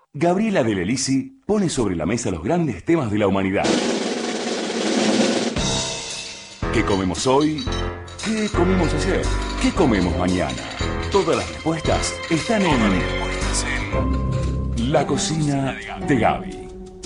Gabriela Del Elisi pone sobre la mesa los grandes temas de la humanidad. ¿Qué comemos hoy? ¿Qué comimos ayer? ¿Qué comemos mañana? Todas las respuestas están en La Cocina de Gaby.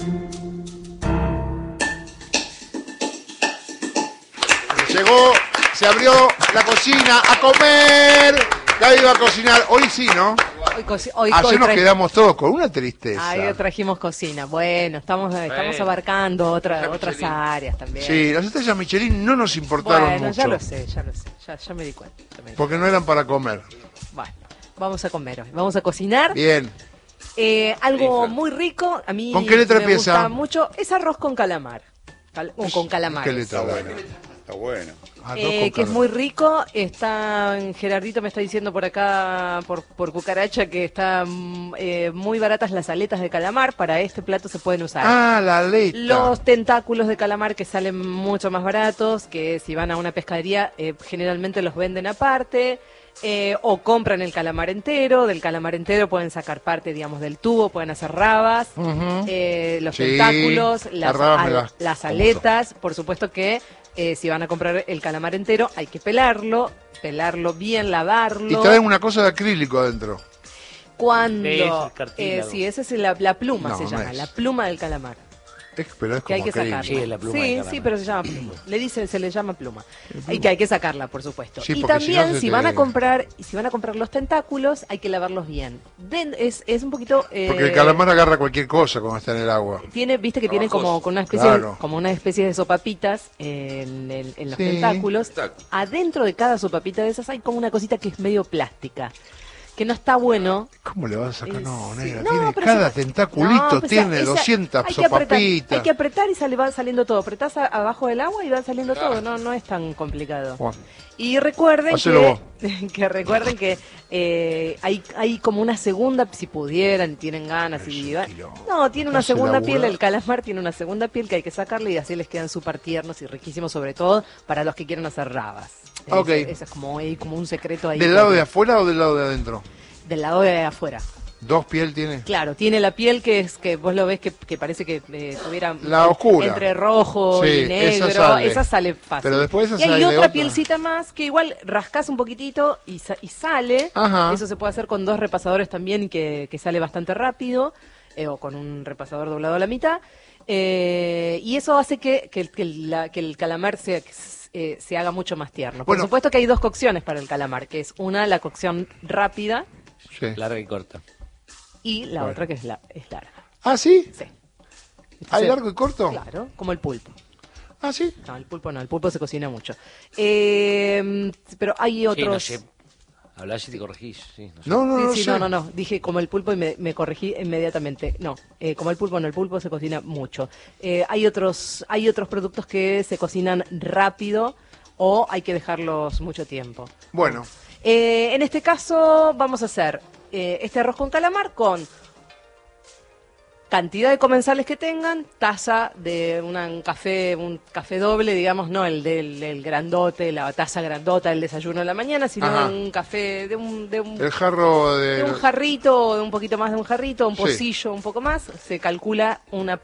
Llegó, se abrió la cocina a comer. Gaby va a cocinar. Hoy sí, ¿no? Ayer nos quedamos todos con una tristeza. Ahí trajimos cocina. Bueno, estamos abarcando otras áreas también. Sí, las estrellas Michelin no nos importaron bueno, mucho. ya lo sé, ya me di cuenta. Porque no eran para comer. Bueno, vamos a comer hoy. Vamos a cocinar. Bien. Algo muy rico. A mí ¿Con qué letra me empieza? gusta mucho. Es arroz con calamar. Con calamares. ¿Qué letra? Está bueno. Que es muy rico. Gerardito me está diciendo por acá, por cucaracha, que están muy baratas las aletas de calamar. Para este plato se pueden usar. Ah, la aleta. Los tentáculos de calamar, que salen mucho más baratos, que si van a una pescadería generalmente los venden aparte. O compran el calamar entero. Del calamar entero pueden sacar parte, digamos, del tubo, pueden hacer rabas, los tentáculos, las aletas. Por supuesto que si van a comprar el calamar entero hay que pelarlo bien, lavarlo. Y traen una cosa de acrílico adentro. Cuando sí, esa es la pluma, no, se llama, la pluma del calamar. Pero es que hay que sacarla. Sí, la pluma sí, pero se llama pluma. Se le llama pluma. Y que hay que sacarla, por supuesto. Sí, y también si van a comprar los tentáculos, hay que lavarlos bien. Es un poquito porque el calamar agarra cualquier cosa cuando está en el agua. Viste que tienen como una especie de sopapitas en los tentáculos. Adentro de cada sopapita de esas hay como una cosita que es medio plástica. Que no está bueno. ¿Cómo le vas a sacar? No, negra, cada tentaculito tiene 200 sopapitas. Hay que apretar y va saliendo todo. Apretás abajo del agua y va saliendo todo. No es tan complicado. Bueno. Y recuerden que hay como una segunda, si pudieran, tienen ganas. Tiene una segunda piel, el calamar tiene una segunda piel que hay que sacarle y así les quedan súper tiernos y riquísimos, sobre todo para los que quieran hacer rabas. Ese es como un secreto ahí. ¿Del lado de afuera o del lado de adentro? Del lado de afuera. ¿Dos piel tiene? Claro, tiene la piel que vos lo ves que parece que tuviera la oscura, entre rojo y negro. Esa sale fácil. Pero después y hay otra pielcita más que igual rascas un poquitito y sale. Ajá. Eso se puede hacer con 2 repasadores también que sale bastante rápido, o con un repasador doblado a la mitad. Y eso hace que el calamar se haga mucho más tierno. Por supuesto que hay 2 cocciones para el calamar, que es una, la cocción rápida, larga y corta, y la otra que es larga. ¿Ah, sí? Sí. ¿Hay largo y corto? Claro, como el pulpo. ¿Ah, sí? No, el pulpo se cocina mucho. Pero hay otros... Sí, no sé. Hablás y te corregís. Sí, no. Dije como el pulpo y me corregí inmediatamente. No, como el pulpo se cocina mucho. Hay otros productos que se cocinan rápido o hay que dejarlos mucho tiempo. Bueno. En este caso vamos a hacer este arroz con calamar con cantidad de comensales que tengan, taza de un café doble, digamos, no el del grandote, la taza grandota del desayuno de la mañana, sino un café de un jarro de un jarrito, de un poquito más de un jarrito, un pocillo, un poco más. Se calcula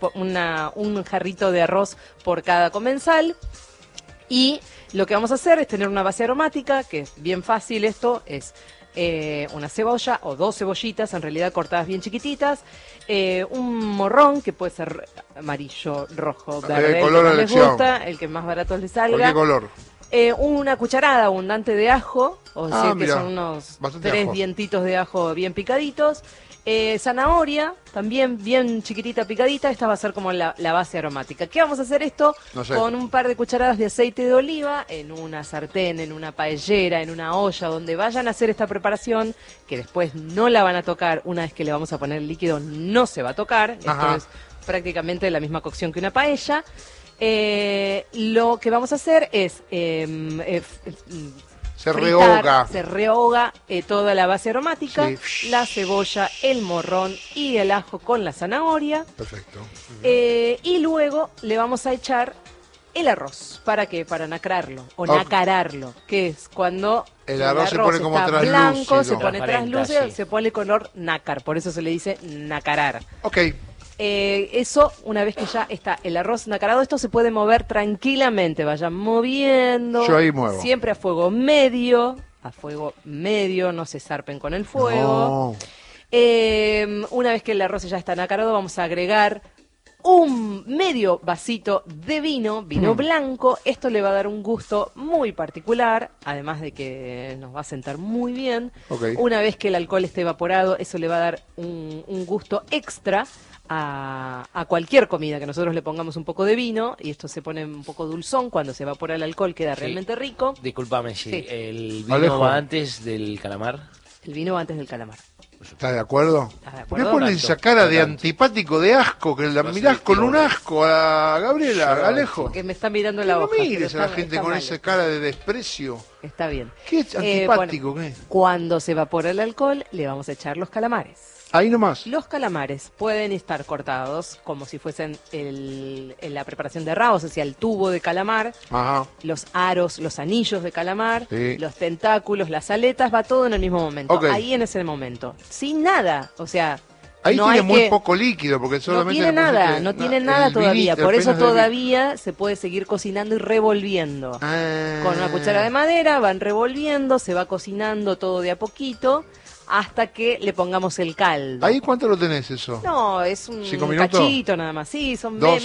un jarrito de arroz por cada comensal. Y lo que vamos a hacer es tener una base aromática, que es bien fácil esto, es una cebolla o 2 cebollitas, en realidad cortadas bien chiquititas, un morrón, que puede ser amarillo, rojo, verde, el que más les gusta, el que más barato les salga. ¿Por qué color? Una cucharada abundante de ajo, o decir que son unos 3 dientitos de ajo bien picaditos. Zanahoria, también bien chiquitita picadita. Esta va a ser como la base aromática. ¿Qué vamos a hacer esto? Con un par de cucharadas de aceite de oliva en una sartén, en una paellera, en una olla, donde vayan a hacer esta preparación, que después no la van a tocar. Una vez que le vamos a poner el líquido, no se va a tocar. Esto es prácticamente la misma cocción que una paella. Lo que vamos a hacer es se rehoga toda la base aromática, la cebolla, el morrón y el ajo con la zanahoria. Perfecto. Y luego le vamos a echar el arroz. ¿Para qué? Para nacrarlo o nacararlo, que es cuando el arroz se pone como traslúcido. Blanco, se pone traslúcido, sí. Se pone color nácar, por eso se le dice nacarar. Ok. Eso, una vez que ya está el arroz nacarado, esto se puede mover tranquilamente, vayan moviendo. Yo ahí muevo. Siempre a fuego medio, no se zarpen con el fuego. No. Una vez que el arroz ya está nacarado, vamos a agregar un medio vasito de vino blanco. Esto le va a dar un gusto muy particular, además de que nos va a sentar muy bien. Okay. Una vez que el alcohol esté evaporado, eso le va a dar un gusto extra a cualquier comida que nosotros le pongamos un poco de vino, y esto se pone un poco dulzón. Cuando se evapora el alcohol queda realmente rico. Disculpame, sí. ¿El vino va antes del calamar? El vino va antes del calamar. ¿Estás de acuerdo? ¿Por qué pones esa cara de antipático, de asco, que la mirás con un asco a Gabriela, a Alejo? Que me está mirando la hoja. No mires a la gente con esa cara de desprecio. Está bien. ¿Qué es antipático? Bueno, cuando se evapora el alcohol, le vamos a echar los calamares. Ahí nomás. Los calamares pueden estar cortados como si fuesen en la preparación de rabos, o sea, el tubo de calamar, ajá, los aros, los anillos de calamar, sí, los tentáculos, las aletas, va todo en el mismo momento, okay, ahí en ese momento, sin nada, o sea... Ahí no tiene muy poco líquido, porque solamente... No tiene nada todavía, por eso todavía se puede seguir cocinando y revolviendo. Con una cuchara de madera van revolviendo, se va cocinando todo de a poquito, hasta que le pongamos el caldo. ¿Ahí cuánto lo tenés eso? No, es un cachito nada más. Sí, son menos.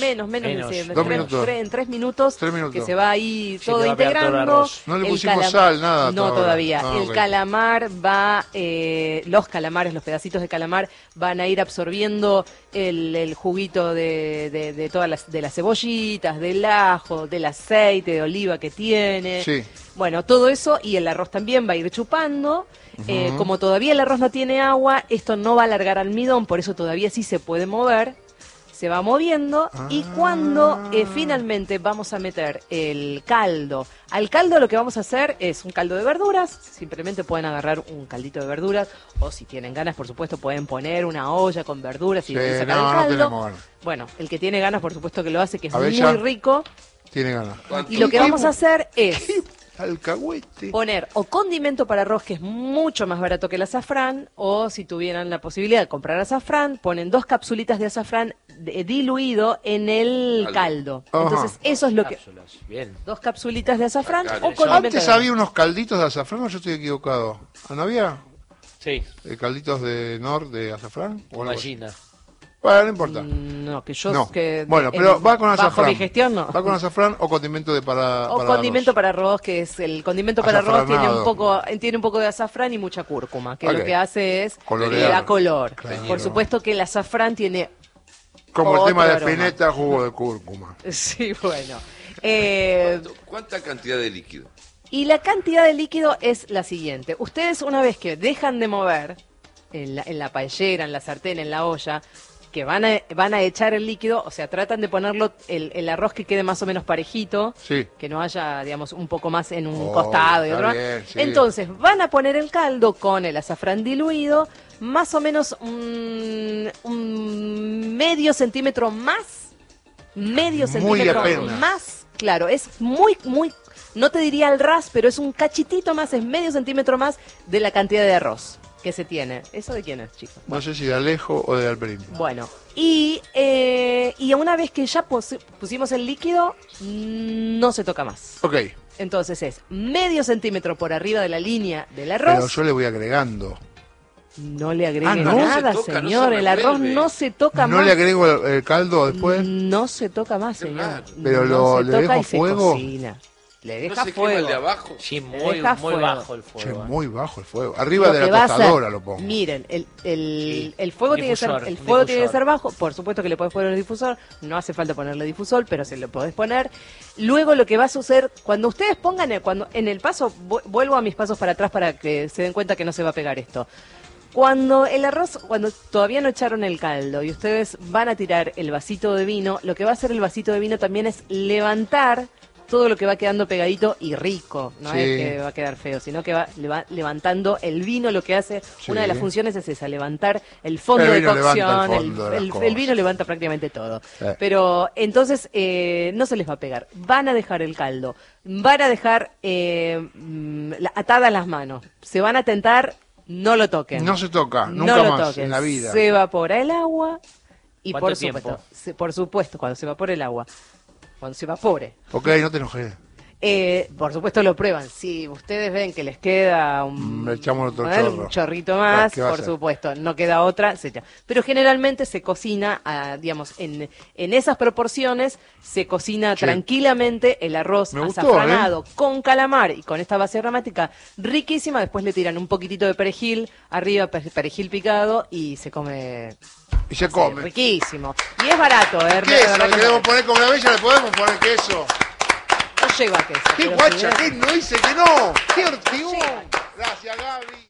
En 3 minutos que se va ahí todo integrando. No le pusimos sal, nada. No, todavía. El calamar va, los calamares, los pedacitos de calamar van a ir absorbiendo el juguito de todas las cebollitas, del ajo, del aceite de oliva que tiene. Sí. Bueno, todo eso, y el arroz también va a ir chupando. Como todavía el arroz no tiene agua, esto no va a alargar almidón, por eso todavía sí se puede mover. Se va moviendo y cuando finalmente vamos a meter el caldo. Al caldo lo que vamos a hacer es un caldo de verduras. Simplemente pueden agarrar un caldito de verduras, o si tienen ganas, por supuesto, pueden poner una olla con verduras y sacar el caldo. No, bueno, el que tiene ganas, por supuesto que lo hace, que es muy rico. Tiene ganas. Y lo que vamos a hacer es alcahuete, poner o condimento para arroz, que es mucho más barato que el azafrán, o si tuvieran la posibilidad de comprar azafrán, ponen 2 capsulitas de azafrán diluido en el caldo. Entonces eso es lo que... Bien. 2 capsulitas de azafrán o condimento. Antes había unos calditos de azafrán, o yo estoy equivocado. ¿No había? Sí. ¿Calditos de azafrán? O gallina. Bueno, no importa. No, que yo... No. Que bueno, pero va con azafrán. Bajo mi gestión, no. Va con azafrán o condimento para condimento arroz. Para arroz, que es el condimento para arroz, tiene un poco de azafrán y mucha cúrcuma, que lo que hace es le da color. Claro. Por supuesto que el azafrán tiene... Como el tema de Spinetta, jugo de cúrcuma. Sí, bueno. ¿Cuánta cantidad de líquido? Y la cantidad de líquido es la siguiente. Ustedes, una vez que dejan de mover en la paellera, en la sartén, en la olla, que van a echar el líquido, o sea, tratan de ponerlo el arroz que quede más o menos parejito, sí, que no haya, digamos, un poco más en un costado y otro. Bien, sí. Entonces, van a poner el caldo con el azafrán diluido, más o menos un medio centímetro más, claro, es muy, no te diría al ras, pero es un cachitito más, es medio centímetro más de la cantidad de arroz que se tiene. ¿Eso de quién es, chicos? No sé si de Alejo o de Alperín. Bueno, y una vez que ya pusimos el líquido, no se toca más. Ok. Entonces es medio centímetro por arriba de la línea del arroz. Pero yo le voy agregando. No le agregue nada, señor. El arroz no se toca más. ¿No le agrego el caldo después? No se toca más, señor. Pero le dejo fuego. Le deja fuego. ¿El de abajo? Sí, muy bajo el fuego. Sí, muy bajo el fuego. Arriba de la tostadora lo pongo. Miren, el fuego tiene que ser bajo. Por supuesto que le podés poner el difusor. No hace falta ponerle difusor, pero se lo podés poner. Luego lo que va a suceder, cuando ustedes pongan en el paso, vuelvo a mis pasos para atrás para que se den cuenta que no se va a pegar esto. Cuando todavía no echaron el caldo y ustedes van a tirar el vasito de vino, lo que va a hacer el vasito de vino también es levantar todo lo que va quedando pegadito y rico, no es que va a quedar feo, sino que va levantando el vino. Lo que hace, una de las funciones es esa, levantar el fondo de cocción, el vino levanta prácticamente todo. Pero entonces no se les va a pegar, van a dejar el caldo, van a dejar atadas las manos, se van a tentar, no lo toquen. No se toca, nunca más en la vida. Se evapora el agua y por supuesto, cuando se evapore el agua, cuando se evapore. Ok, no te enojes. Por supuesto lo prueban. Si ustedes ven que les queda un chorrito más, por supuesto, no queda otra, se echa. Pero generalmente se cocina, digamos, en esas proporciones, se cocina tranquilamente el arroz azafranado con calamar y con esta base aromática riquísima. Después le tiran un poquitito de perejil, arriba perejil picado y se come. Y se come. Riquísimo. Y es barato, queso, le queremos poner como la bella, le podemos poner queso. No lleva queso. ¡Qué guacha! ¿Qué no dice que no? ¡Qué ortigón! Gracias, Gaby.